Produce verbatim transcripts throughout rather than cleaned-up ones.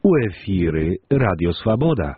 У эфіры Радіо Свабода.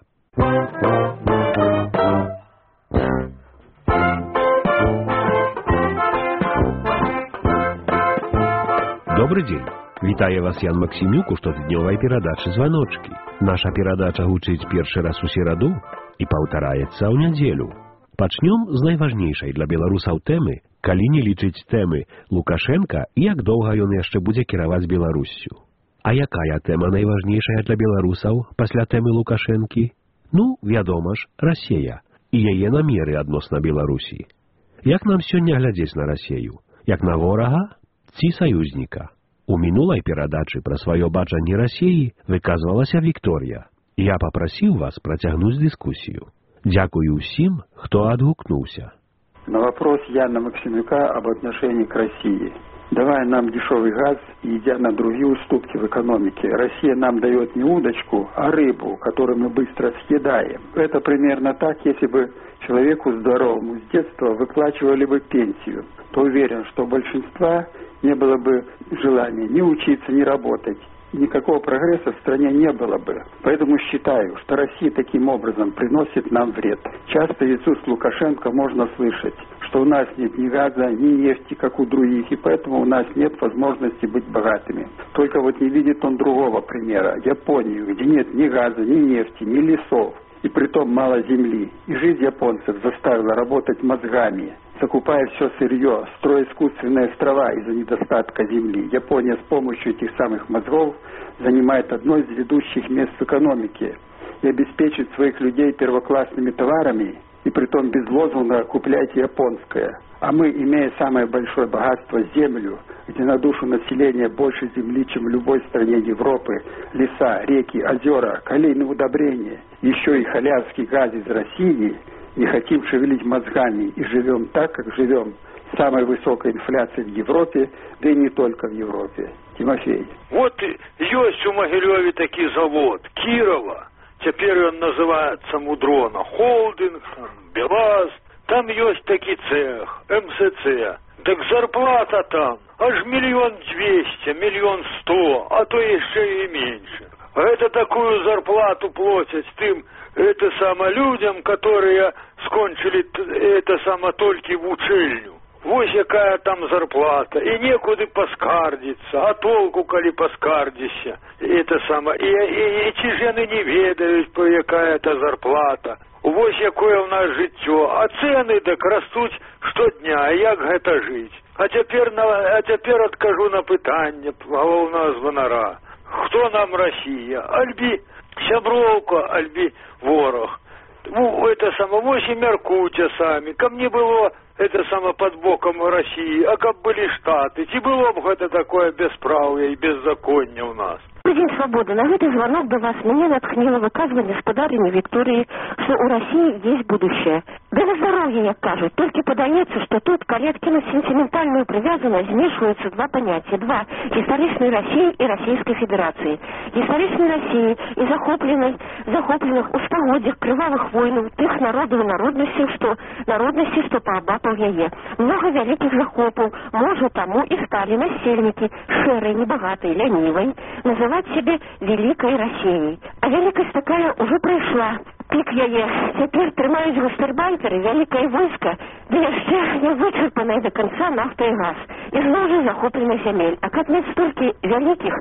Добрый дзень. Вітае вас Ян Максімюк у штотыднёвай перадачы «Званочкі». Наша перадача гучыць першы раз у сераду і паўтараецца ў нядзелю. Пачнём з найважнейшай для беларусаў тэмы, калі не лічыць тэмы Лукашенка і як доўга ён яшчэ будзе кіраваць Беларуссю. А якая тэма найважнейшая для беларусаў пасля тэмы Лукашэнкі? Ну, вядома ж, Расія і яе намеры адносна Беларусі. Як нам сёння глядзець на Расію? Як на ворага ці саюзніка? У мінулай перадачы пра сваё бачанне Расіі выказвалася Вікторія. Я папрасіў вас працягнуць дыскусію. Дзякую ўсім, хто адгукнуўся. На вопрос Яна Максимюка об отношении к России. Давая нам дешевый газ и идя на другие уступки в экономике, Россия нам дает не удочку, а рыбу, которую мы быстро съедаем. Это примерно так, если бы человеку здоровому с детства выплачивали бы пенсию, то уверен, что у большинства не было бы желания ни учиться, ни работать. Никакого прогресса в стране не было бы. Поэтому считаю, что Россия таким образом приносит нам вред. Часто из уст Лукашенко можно слышать, что у нас нет ни газа, ни нефти, как у других, и поэтому у нас нет возможности быть богатыми. Только вот не видит он другого примера. Японию, где нет ни газа, ни нефти, ни лесов, и притом мало земли. И жизнь японцев заставила работать мозгами, закупая все сырье, строя искусственные острова из-за недостатка земли. Япония с помощью этих самых мозгов занимает одно из ведущих мест в экономике и обеспечит своих людей первоклассными товарами, и притом без лозунга «купляйте японское». А мы, имея самое большое богатство – землю, где на душу населения больше земли, чем в любой стране Европы, леса, реки, озера, калийные удобрения, еще и халявский газ из России, не хотим шевелить мозгами и живем так, как живем, с самой высокой инфляцией в Европе, да и не только в Европе. Тимофей. Вот есть у Могилеве такой завод, Кирова, теперь он называется Мудрона, Холдинг, Беласт, там есть такой цех, эм эс цэ, так зарплата там аж миллион двести, миллион сто, а то еще и меньше. А это такую зарплату платят тем, это само людям, которые скончили это само только в учельню. Вот какая там зарплата, и некуда поскардиться, а толку, коли поскардишься, это само, и, и, и ті жени не ведают, по какая это зарплата. Вот какое у нас життя, а цены так растут штодня, а як гэта жить? А теперь, на, а теперь откажу на питання головного звонара. Кто нам Россия? Альби сябровка, альби ворог. Ну, это само, восемь меркуте сами. Ко мне было это само под боком России, а как были Штаты. И было бы это такое бесправие и беззаконие у нас. День свободы. На этот звонок до вас меня натхнило выказывание господарыни Виктории, что у России есть будущее. Да на здоровье, як кажут. Только подается, что тут коллективно сентиментальную привязанность смешиваются два понятия. Два. Историчной России и Российской Федерации. Историчной России и захопленной, захопленных у стагоддзях кровавых войн тех народов и народностей, что народности, что пообапал яе. Много великих захопов, может тому и стали насельники, шерой, небогатой, ленивой, называть себе Великой Россией. А великость такая уже пришла. Пик яе. Теперь трымаюць гастарбайтеры, великое войско, да яшчэ не вычерпанное до конца нафта и газ. И зноў жа захоплены земель. А как нет столько великих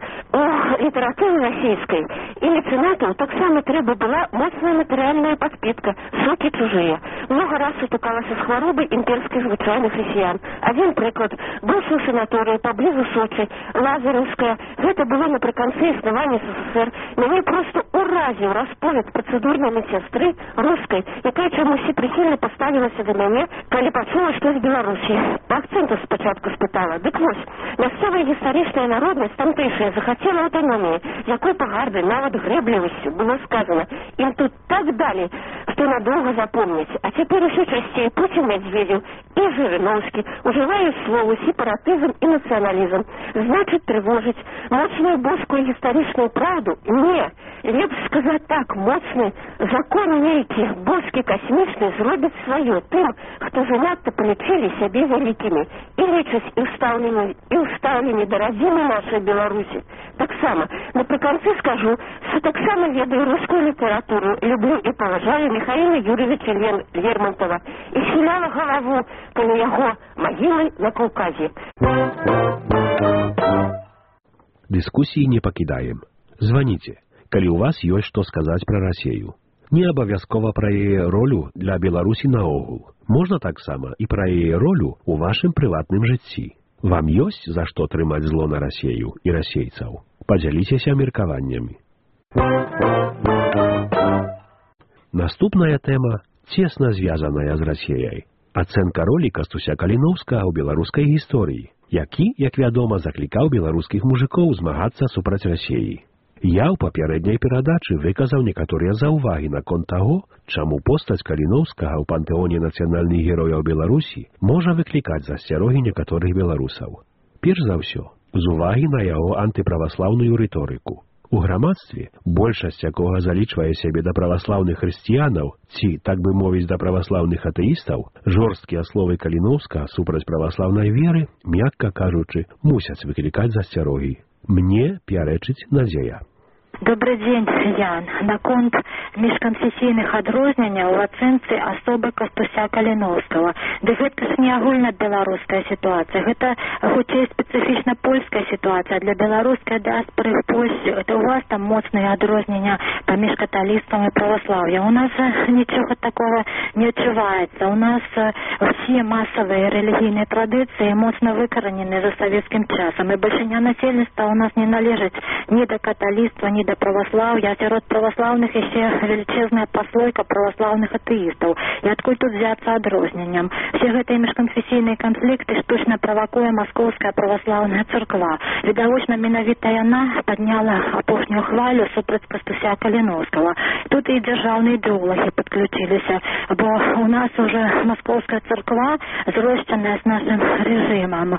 у литературы российской и меценатов, так само трэба была мощная материальная подпитка, соки чужие. Много раз сутыкалася с хворобой имперских звычайных россиян. Один приклад. Бывшую санаторию поблизу Сочи, Лазаревская. Это было наприконцы основания эс эс эс эр. Меня просто уразил расповед процедурной медсестры русской, якая чамусь прихильно поставилася до мяне, калі пачула, што з Беларусі. По акценту спачатку спытала. Дык вось, мясцовая гістарычная народнасць тамтэйшая захацела аўтаноміі, якой пагарды, нават грэблівасцю было сказано. Им тут так дали, что надолго запомнить. А теперь еще частей Путин, Медведев и Жириновский уживают слово сепаратизм и национализм. Значит, тревожить мощную боскую историческую правду? Не. лепш сказаць так, моцны закон нейкі боскі касмічны зробіць сваё тым, хто занадта палічылі сябе вялікімі і лічаць і ўстаўлены і ўстаўлены да радзімы нашай Беларусі. Таксама напрыканцы скажу, што таксама ведаю рускую літаратуру, люблю і паважаю Михаила Юрьевича Лер... Лермонтова і схіляла галаву каля яго магілы на Каўказе. Дыскусіі не пакідаем. Званіце, калі ў вас ёсць што сказаць пра Расею. Не абавязкова пра яе ролю для Беларусі наогул. Можна таксама і пра яе ролю ў вашым прыватным жыцці. Вам ёсць за што трымаць зло на Расею і расейцаў? Падзяліцеся меркаваннямі. Наступная тэма цесна звязаная з Расеяй. Ацэнка ролі Кастуся Каліноўскага ў беларускай гісторыі, які, як вядома, заклікаў беларускіх мужикоў змагацца супраць Расеі. Я ў папярэдняй перадачы выказаў некаторыя заўвагі наконт таго, чаму постаць Каліноўскага ў пантэоне нацыянальных герояў Беларусі можа выклікаць засцярогі некаторых беларусаў. Перш за ўсё, з увагі на яго антыправаслаўную рыторыку. У грамадстве, большасць якога залічвае сябе да праваслаўных хрысціянаў ці, так бы мовіць, да праваслаўных атэістаў, жорсткія словы Каліноўскага супраць праваслаўнай веры, мякка кажучы, мусяць выклікаць засцярогі. Мне пярэчыць Надзея. Добрый день, Ян. Наконт міжканфесійных адрозненняў у ацэнцы асобы Кастуся Каліноўскага. Ды гэта ж не агульнабеларуская сітуацыя. Гэта хутчэй спецыфічна польская сітуацыя. Для беларускай дыаспоры в Польшчы это у вас там моцныя адрознення паміж каталіцтвам і праваслаўем. У нас нічога такого не адчуваецца. У нас все масавыя рэлігійныя традыцыі моцна выкаранены за савецкім часам. І бальшыня насельніцтва у нас не належыць ні да каталіцтва, ні да праваслаўя, а сярод праваслаўных яшчэ велічэзная паслойка праваслаўных атэістаў. І адкуль тут взяцца адрозненням? Все гэтыя міжканфесійныя канфлікты штучна правакуе маскоўская праваслаўная царква. Відавочна, менавіта яна падняла апошнюю хвалю супраць Кастуся Каліноўскага. Тут і дзяржаўныя ідэолагі падключыліся, бо у нас уже маскоўская царква зрошчаная з нашым рэжымам.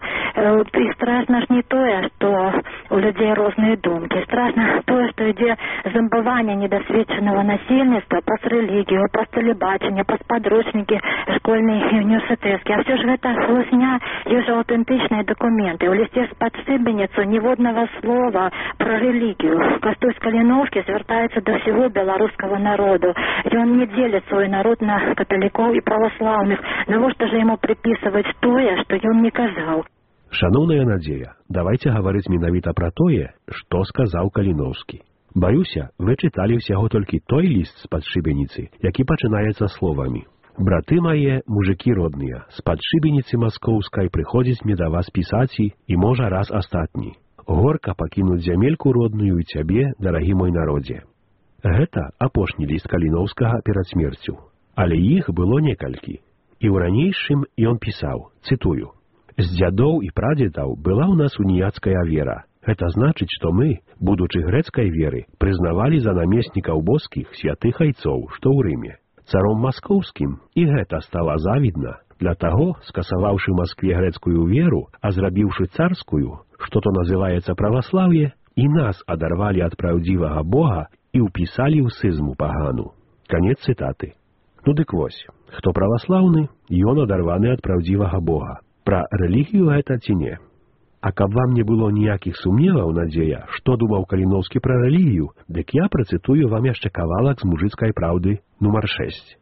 І страшна ж не тое, што у людзей розныя думкі. Страшна тое, што ідзе замбаванне недасведчанага насельніцтва праз рэлігію, праз тэлебачанне, праз падручнікі школьныя і універсітэцкія. А все ж гэта хлусня, ёсць аўтэнтычныя дакументы. У лісце з падшыбеніцу ніводнага слова пра рэлігію. Кастусь Каліноўскі звяртаецца да ўсяго беларускага народу. Ён не дзеліць свой народ на каталікоў і праваслаўных. Навошта ж яму прыпісваць тое, што ён не казаў? Шаноўная Надзея, давайце гаварыць менавіта пра тое, што сказаў Каліноўскі. Баюся, вы чыталі ўсяго толькі той ліст з падшыбеніцы, які пачынаецца словамі: «Браты мае, мужыкі родныя, з падшыбеніцы маскоўскай прыходзіць мне да вас пісаці і можа раз астатні. Горка пакінуць зямельку родную і цябе, дарагі мой народзе». Гэта апошні ліст Каліноўскага перад смерцю. Але іх было некалькі. І ў ранейшым ён пісаў, цытую: «З дзядоў і прадзедаў была ў нас уніяцкая вера. Гэта значыць, што мы, будучы грэцкай веры, прызнавалі за намеснікаў боскіх святых айцоў, што ў Рыме. Царом маскоўскім і гэта стала завідна. Для таго, скасаваўшы Маскве грэцкую веру, а зрабіўшы царскую, што то называецца праваслаўе, і нас адарвалі ад праўдзівага Бога і ўпісалі ў сызму пагану». Канец цытаты. Ну дык вось, хто праваслаўны, ён адарваны ад праўдзівага Бога. Пра рэлігію гэта ці не? А каб вам не было ніякіх сумневаў, Надзея, што думаў Каліноўскі пра рэлігію, дык я працытую вам яшчэ кавалак з мужыцкай праўды нумар шэсць.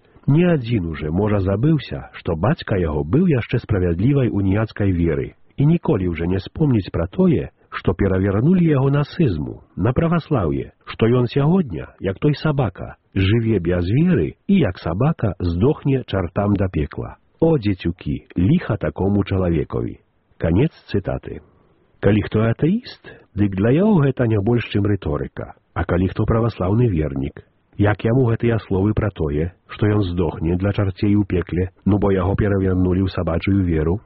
Не адзін уже, можа, забыўся, што бацька яго быў яшчэ справядлівай уніяцкай веры і ніколі ўжо не спомніць пра тое, што перавярнулі яго на сызму, на праваслаўе, што ён сягодня, як той сабака, жыве без веры і, як сабака, здохне чартам да пекла. О, дзецюкі, ліха такому чалавекові. Канец цытаты. Калі хто атэіст, дык для яго гэта не больш, чым рыторыка. А калі хто праваслаўны вернік, як яму гэтыя словы пра тое, што ён здохне для чарцей у пекле, ну бо яго перавярнулі ў сабачую веру?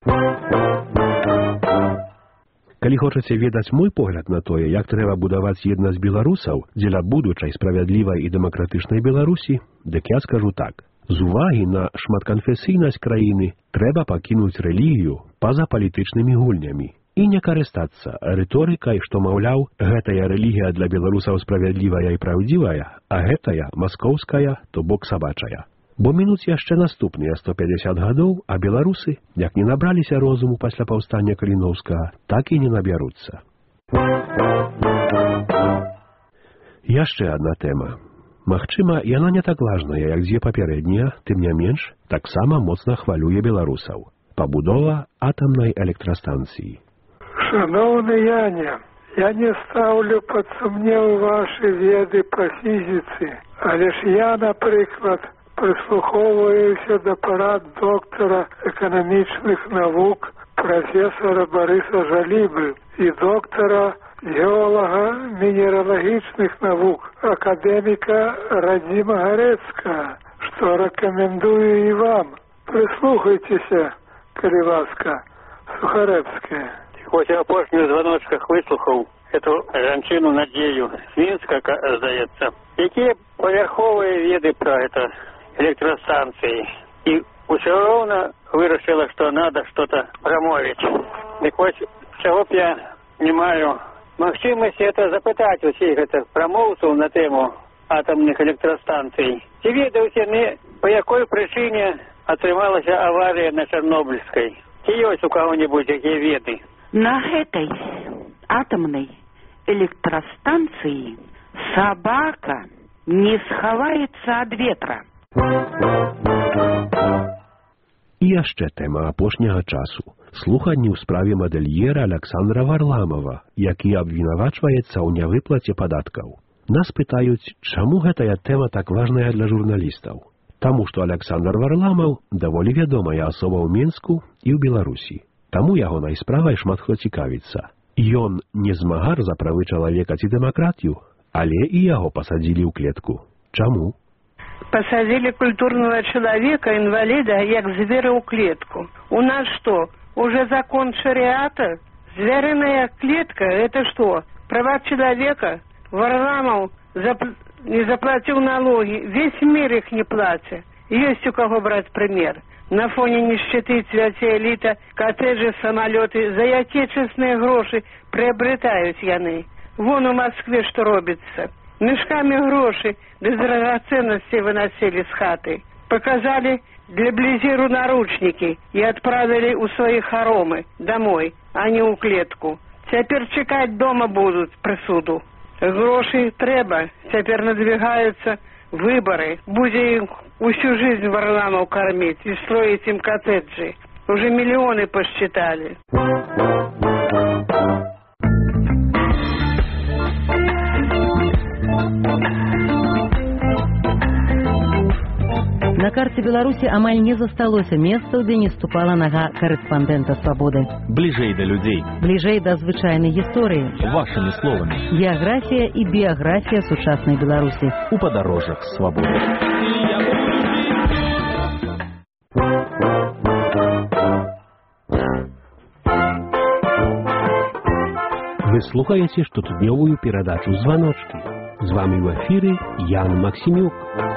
Калі хочаце ведаць мой погляд на тое, як трэба будаваць еднасць беларусаў дзеля будучай справядлівай і дэмакратычнай Беларусі, дык я скажу так. З увагі на шматканфесійнасць краіны трэба пакінуць рэлігію па-за палітычнымі гульнямі. і не карыстацца рыторыкай, што, маўляў, гэтая рэлігія для беларусаў справядлівая і праўдзівая, а гэтая маскоўская, то бок сабачая. Бо мінуць яшчэ наступныя сто пяцьдзясят гадоў, а беларусы, як не набраліся розуму пасля паўстання Каліноўскага, так і не набяруцца. Яшчэ адна тэма. Магчыма, яна не так важная, як дзве папярэднія, тым не менш, таксама моцна хвалюе беларусаў. Пабудова атамнай электрастанцыі. Шановны Яне, я не ставлю пад сумнеў вашы веды па фізіцы, але ж я, напрыклад, прыслухоўваюся да парад доктара эканамічных навук прафесара Барыса Жалібы і доктара геолага мінералагічных навук акадэміка Радзіма Гарэцкага, што рэкамендую і вам. Прыслухайцеся, калі ласка, Сухарэбская. Хоць у апошніх званочках выслухаў эту жанчыну Надзею з Мінска, здаецца, якія павярховыя веды пра гэта электрастанцыі. І ўсё роўна вырашыла, што надо что-то прамовіць. Дык вось, чаго б я не маю магчымасці это запытаць усіх гэтых прамоўцаў на тэму атамных электрастанцый. Ці ведаюць яны, па якой прычыне атрымалася аварія на Чарнобыльскай? Ці ёсць у каго-нибудь якія веды? На гэтай атамнай электрастанцыі сабака не схаваецца ад ветра. І яшчэ тэма апошняга часу. Слуханні ў справе мадэльера Александра Варламова, які абвінавачваецца ў нявыплаце падаткаў. Нас пытаюць, чаму гэтая тэма так важная для журналістаў. Таму што Александр Варламов даволі вядомая асоба ў Мінску і ў Беларусі. Таму ягонай справай шмат хто цікавіцца. Ён не змагар за правы чалавека ці дэмакратію, але і яго пасадзілі ў клетку. Чаму? Посадили культурного человека, инвалида, як зверя у клетку. У нас что, уже закон шариата? Звериная клетка, это что? Права человека? Варламов запл... не заплатил налоги, весь мир их не платит. Есть у кого брать пример. На фоне нищеты цвяце элита, коттеджи, самолеты, за отечественные гроши приобретают яны. Вон у Москве что робится. Мешками гроши без драгоценностей выносили с хаты. Показали для близиру наручники и отправили у своих хоромы домой, а не у клетку. Теперь чекать дома будут присуду. Гроши треба, теперь надвигаются выборы. Будем их всю жизнь Варламов кормить и строить им коттеджи. Уже миллионы посчитали. На карце Беларусі амаль не засталося месцаў, дзе не ступала нага корэспандэнта «Свабоды». Бліжэй да людзей. Бліжэй да звычайнай гісторыі. Вашымі словамі. Геаграфія і біяграфія сучаснай Беларусі. У падарожжах «Свабоды». Вы слухаеце штотыднёвую перадачу «Званочкі». З вами в эфіры Ян Максімюк.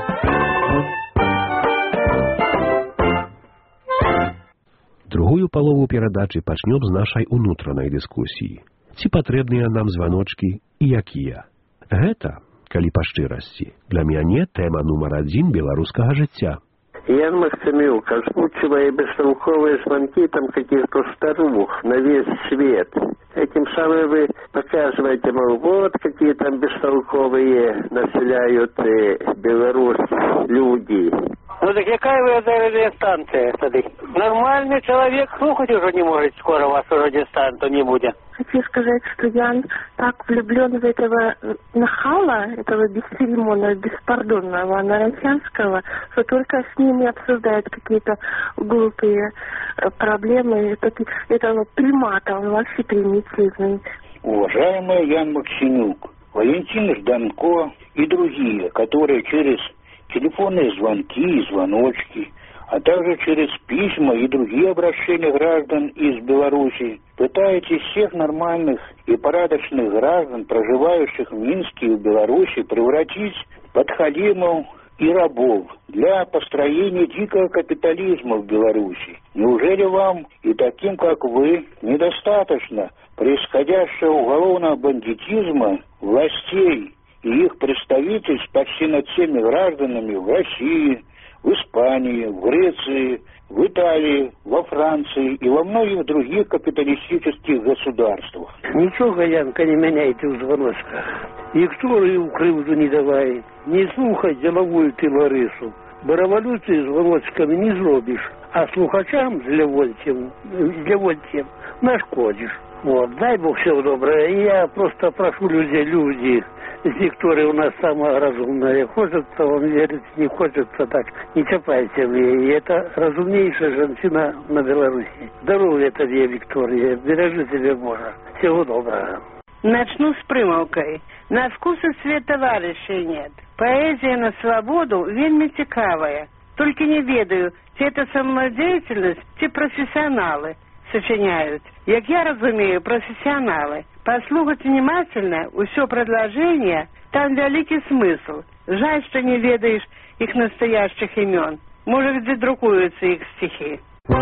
Другую палову перадачы пачнём з нашай унутранай дыскусіі. Ці патрэбныя нам званочкі і якія? Гэта, калі па шчырасці, для мяне тэма нумар адзін беларускага жыцця. Ян Максимюк, озвучивая бестолковые звонки там каких-то старух на весь свет. Этим самым вы показываете, мол, вот какие там бестолковые населяют э, Беларусь люди. Ну так какая вы радиостанция тогда? Нормальный человек слухать уже не может, скоро вашу радиостанцию не будет. Хочу сказать, что Ян так влюблен в этого нахала, этого бесцеремонного, беспардонного Нарочанского, что только с ними обсуждает какие-то глупые проблемы этого примата. Он вообще примитивный. Уважаемый Ян Максимюк, Валентин Жданко и другие, которые через телефонные звонки и звоночки, а также через письма и другие обращения граждан из Беларуси, пытаетесь всех нормальных и порядочных граждан, проживающих в Минске и в Беларуси, превратить в подхалимов и рабов для построения дикого капитализма в Беларуси. Неужели вам и таким, как вы, недостаточно происходящего уголовного бандитизма властей и их представительств почти над всеми гражданами в России, в Испании, в Греции, в Италии, во Франции и во многих других капиталистических государствах? Нічога, Янка, не мяняйте ў званочках. Ніхто і ў крыўду не давай. Не слухай дзелавую ты Ларысу, бо рэвалюцыю званочкамі не зробіш, а слухачам з лявольцем, з лявольцем нашкодзіш. Вот, дай Бог всего доброго. Я просто прошу людей, люди, Виктория у нас самая разумная. Хочется вам верить, не хочется так. Не чапайте в ней. И это разумнейшая женщина на Беларуси. Здоровья тебе, Виктория. Бережи себя Бога. Всего доброго. Начну с примовкой. На вкус и цвет товарищей нет. Поэзия на свободу вельми цікавая. Только не ведаю, ці это самодеятельность, ці профессионалы сочиняют. Як я разумею, профессионалы. Послухать внимательно все предложение, там великий смысл. Жаль, что не ведаешь их настоящих имен. Может, где друкуются их стихи.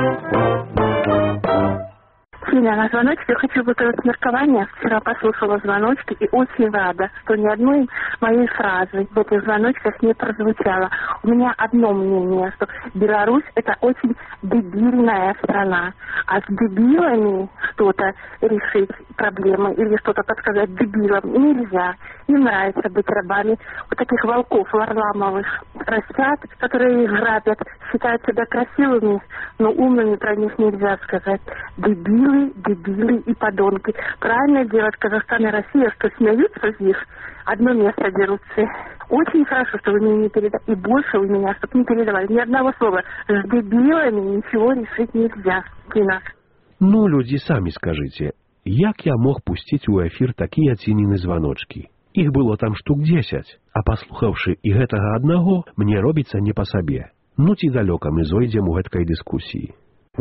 Филя, на звоночке хочу высказать меркование. Вчера послушала звоночки и очень рада, что ни одной моей фразы в этих звоночках не прозвучало. У меня одно мнение, что Беларусь это очень дебильная страна. А с дебилами что-то решить проблемы или что-то подсказать дебилам нельзя. Им нравится быть рабами вот таких волков Варламовых растят, которые их грабят, считают себя красивыми, но умными про них нельзя сказать. Дебилы, дебилы и подонки. Правильно делают Казахстан и Россия, что смеются из них, одно место дерутся. Очень хорошо, что вы мне не передали, и больше вы меня, чтобы не передавали ни одного слова. С дебилами ничего решить нельзя. Кина. Ну, люди, самі скажите, як я мог пустить у эфир такие цінні звоночки? Их было там штук десять, а послухавши и гэтага одного, мне робится не по себе. Ну, ці далёка мы зойдем у гэткай дискуссии.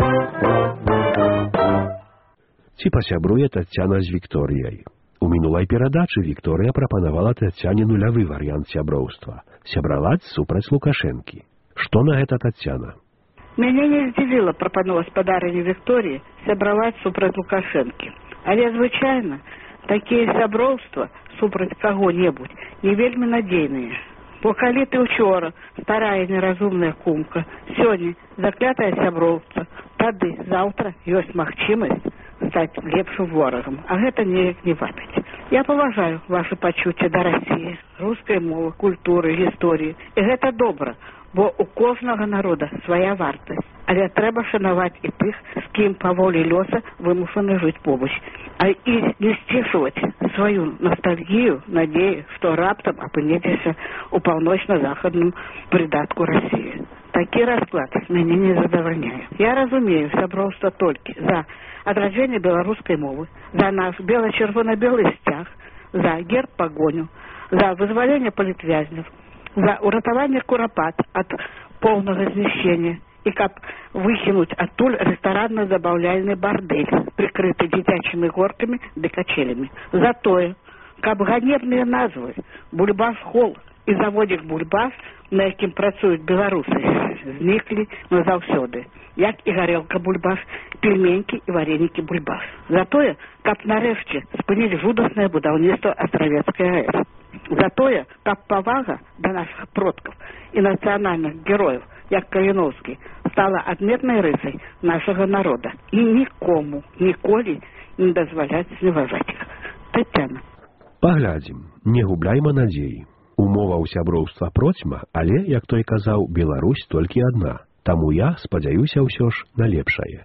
Ці пасябруе Тацяна з Вікторыяй. У мінулай перадачы Вікторыя прапанавала Тацяне нулявы варыянт сяброўства – сябраваць супраць Лукашэнкі. Што на гэта Тацяна? Мяне не здзівіла прапанова спадарыні Вікторыі сябраваць супраць Лукашэнкі. Але звычайна такія сяброўства супраць каго-небудзь не вельмі надзейныя. Бо калі ты учора старая неразумная кумка, сёння заклятая сяброўства, тады заўтра ёсць магчымасць стаць лепшым ворагам, а гэта неяк не вабіць. Я паважаю вашы пачуцці да Расіі, рускай мовы, культуры, гісторыі. І гэта добра, бо у кожнага народа свая вартасць. Але трэба шанаваць і тых, з кім па волі лёса вымушаны жыць побач. А і не сцішваць сваю ностальгію, надею, што раптам апынецеся ў паўночна-захадным прыдатку Расіі. Такі расклад мяне не задавальняе. Я разумею сяброўства толькі за адраджэнне беларускай мовы, за наш бела-чырвона-белы сцяг, за герб пагоню, за вызваленне палітвязняў, за уратаванне курапат ад поўнага знішчення і каб выкінуць адтуль рэстаранна-забаўляльны бардэль, прыкрыты дзіцячымі горкамі ды качелямі. За тое, каб ганебныя назвы Бульбас-хол і заводзік Бульбас, на якім працуюць беларусы, зніклі назаўсёды, як і гарэлка Бульбас, пельменькі і варенікі Бульбас. За тое, каб нарэшце спыніць жудаснае будаўніцтва Астравецкай АЭС. За тое, каб павага да нашых продкаў і нацыянальных герояў, як Каліноўскі, стала адметнай рысай нашага народа. І нікому ніколі не дазваляць зневажаць іх. Тацяна. Паглядзім, не губляйма надзеі. Умова ў сяброўства процьма, але, як той казаў, Беларусь толькі адна. Таму я спадзяюся ўсё ж на лепшае.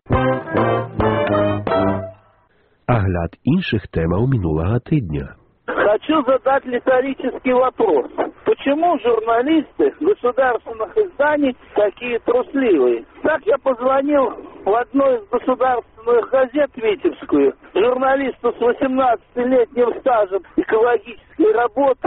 Агляд іншых тэмаў минулого тыдня. Хочу задать риторический вопрос. Почему журналисты государственных изданий такие трусливые? Так я позвонил в одну из государственных газет Витебскую, журналисту с восемнадцатилетним стажем экологической работы,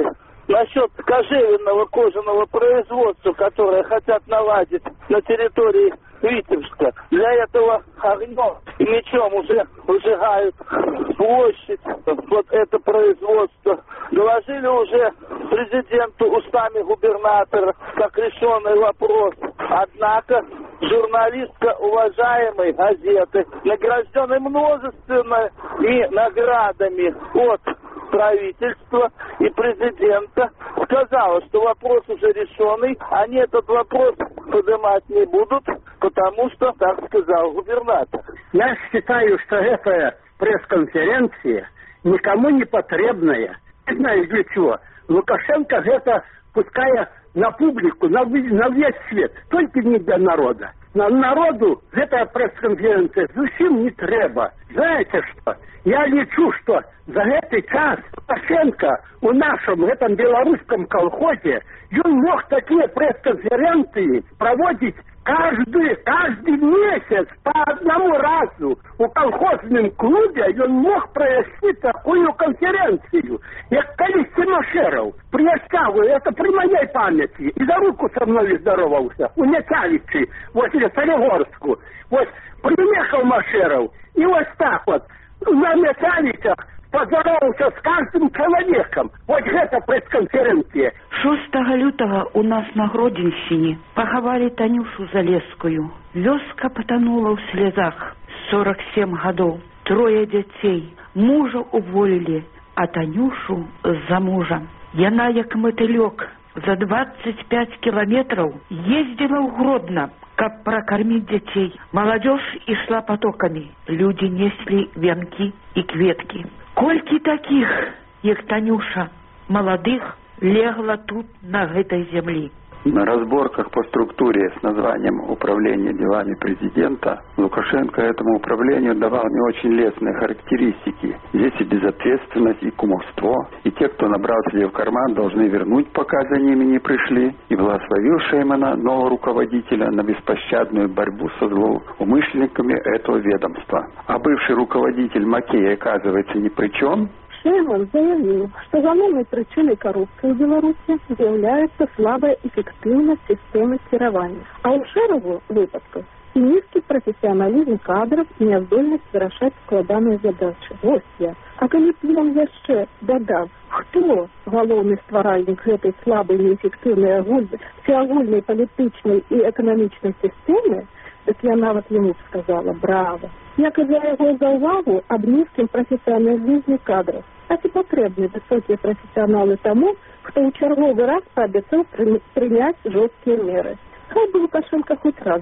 насчет кожевенного кожаного производства, которое хотят наладить на территории Витебска. Для этого огнем и мечом уже выжигают площадь, вот это производство. Доложили уже президенту устами губернатора, как решенный вопрос. Однако журналистка уважаемой газеты, награжденной множественными наградами от правительства и президента, сказала, что вопрос уже решенный, они этот вопрос поднимать не будут, потому что, так сказал губернатор. Я считаю, что эта пресс-конференция никому не потребная. Не знаю для чего. Лукашенко это пуская на публику, на, на весь свет, только не для народа. На народу эта пресс-конференция зовсім не треба. Знаете что? Я лечу, что за этот час Лукашенко у нашем этом белорусском колхозе он мог такие пресс-конференции проводить каждый, каждый месяц по одному разу. У колхозном клубе он мог провести такую конференцию. Я колись Тимошеров приезжал, это при моей памяти, и за руку со мной здоровался, у Нятявичи, возле Солигорску. Вот приехал Машеров, и вот так вот, на Нятявичах поздоровался с каждым человеком. Вот это пресс-конференция. шостага лютага у нас на Гродзенщине пахавали Танюшу Залескую. Вёска потонула ў слезах. сорок семь гадоў. Трое дзяцей. Мужа уволілі, а Танюшу за мужа. Яна, як матылёк, за двадцать пять километров ездила ў Гродно, каб прокормить детей. Молодежь и шла потоками. Люди несли венки и кветки. Кольки таких, як Танюша, молодых, легла тут, на этой земле. На разборках по структуре с названием «Управление делами президента» Лукашенко этому управлению давал не очень лестные характеристики. Здесь и безответственность, и кумовство. И те, кто набрал себе в карман, должны вернуть, пока за ними не пришли. И благословил Шеймана, нового руководителя, на беспощадную борьбу со злоумышленниками этого ведомства. А бывший руководитель Макей, оказывается, ни при чем. Шейман заявил, что главной причиной коррупции в Беларуси является слабая эффективность системы кирования. А у Шерову выпадков и низкий профессионализм кадров и нездольность совершать складанные задачи. Вот я. А коли б вам яшчэ додав, кто головный стваральник этой слабой, неэффективной, всеагульной политичной и экономичной системы, так я нават ему сказала «Браво». Як і для яго заувагу об низкім профессионализме кадров. А ці потребны высокие профессионалы тому, кто у черговый раз пообещал принять жесткие меры. Хай бы Лукашенко хоть раз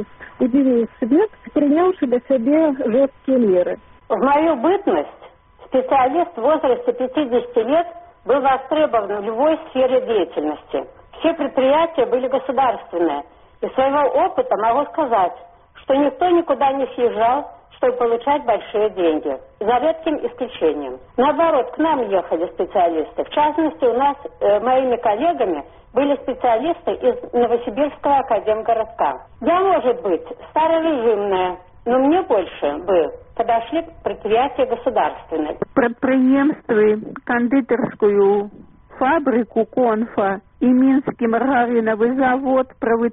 удивил свет, принявший для себя жесткие меры. В мою бытность специалист в возрасте пятидесяти лет был востребован в любой сфере деятельности. Все предприятия были государственные. Из своего опыта могу сказать, что никто никуда не съезжал, чтобы получать большие деньги, за редким исключением. Наоборот, к нам ехали специалисты. В частности, у нас э, моими коллегами были специалисты из Новосибирского академгородка. Я, может быть, старорежимная, но мне больше бы подошли предприятия государственные. Предприемствы, кондитерскую фабрику «Конфа» и Минский маргариновый завод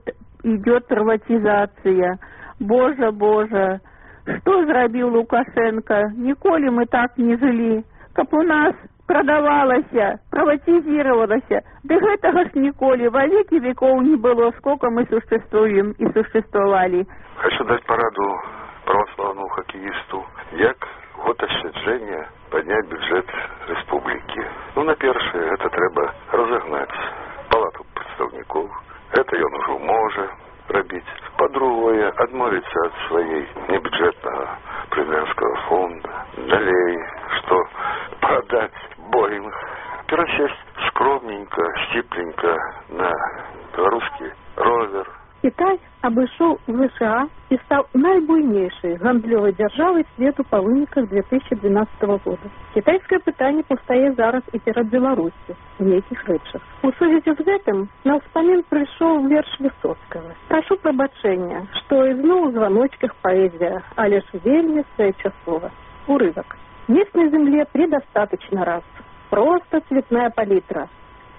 идет приватизация. Боже, Боже, что зрабіў Лукашенко? Ніколі мы так не жылі. Каб у нас продавалася, приватизировалася. Да гэтага ж ніколі во веки веков не было, сколько мы существуем и существовали. Хочу дать пораду православному хоккеисту, як год асвяджэння поднять бюджет республики. Ну, на першае, это трэба разогнать палату представников. Это ён ужо можа робить. По-другое, отмолиться от своей небюджетного президентского фонда. Далее, что продать Боинг. Пересесть скромненько, щипленько на белорусский ровер. Китай обошел США и стал найбуйнейшей гандлевой державой свету по выніках две тысячи двенадцатого года. Китайское пытание повстае зараз и перед Беларусью в неких рэчах. У сувязі з гэтым на ўспамін пришел верш Высоцкого. Прошу прабачэння, что изну у звоночках поэзия, а лишь вельми своечасова. Урывок. Есть на земле предостаточно раз. Просто цветная палитра.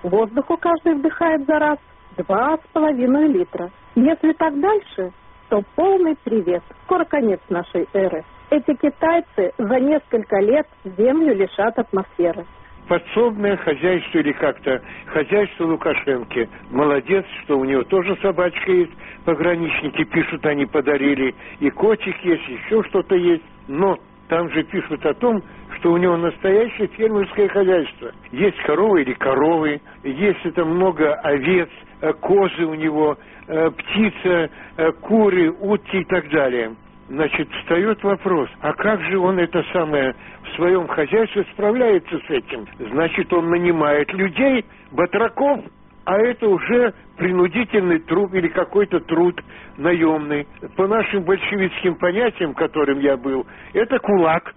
Воздуху каждый вдыхает за раз два с половиной литра. Если так дальше, то полный привет. Скоро конец нашей эры. Эти китайцы за несколько лет Землю лишат атмосферы. Подсобное хозяйство или как-то хозяйство Лукашенко. Молодец, что у него тоже собачка есть. Пограничники пишут, они подарили. И котик есть, еще что-то есть. Но там же пишут о том, что у него настоящее фермерское хозяйство. Есть коровы или коровы, есть это много овец, козы у него, птица, куры, утки и так далее. Значит, встает вопрос, а как же он это самое в своем хозяйстве справляется с этим? Значит, он нанимает людей, батраков, а это уже принудительный труд или какой-то труд наемный. По нашим большевистским понятиям, которым я был, это кулак.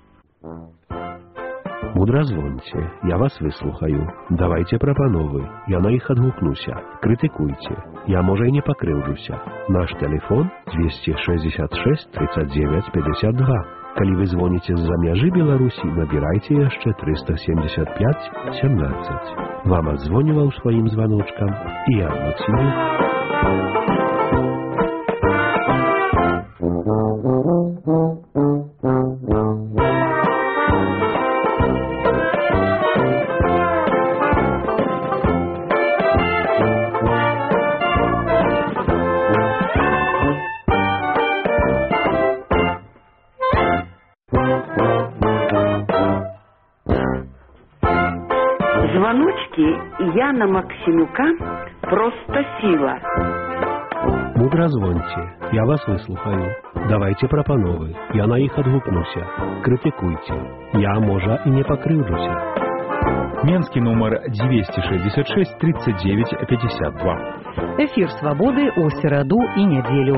Мудразвоньте, я вас выслухаю. Давайте прапановы, я на іх адгукнуся. Крытыкуйте, я, можа, і не пакрыўджуся. Наш телефон двести шестьдесят шесть тридцать девять пятьдесят два. Калі вы звоните з-за мяжы Беларусі, набирайте яшчэ триста семьдесят пять семнадцать. Вам адзвоніваў сваім званочкам і я, Максимюк. Звоночки Яна Максимюка просто сила. Мудразвоньте, я вас выслухаю. Давайте прапановы, я на іх адгукнуся. Крытыкуйте, я, можа, і не пакрыўджуся. Менский номер двести шестьдесят шесть тридцать девять пятьдесят два. Эфир «Свободы» у середу и неделю.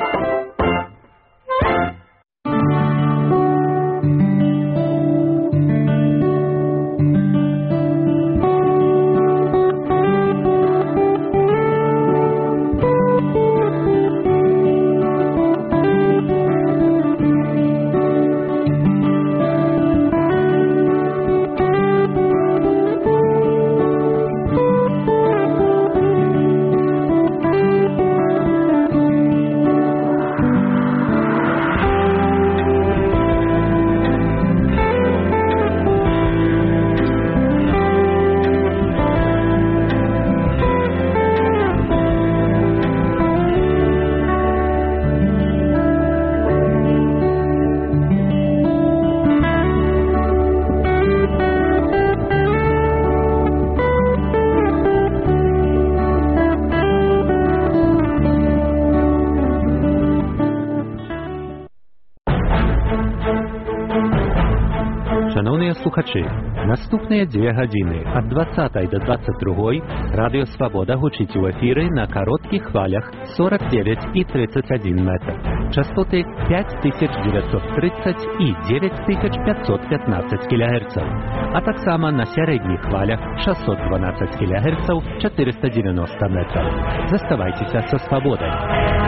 Слухачі, наступныя дзве гадзіны ад двадцатай да двадцать другой радыё Свабода гучыць у эфіры на кароткіх хвалях сорок девять и тридцать один метр. Частоты пять тысяч девятьсот тридцать и девять тысяч пятьсот пятнадцать килогерцаў, а таксама на сярэдніх хвалях шестьсот двенадцать килогерцаў четыреста девяносто метров. Заставайцеся са Свабодай.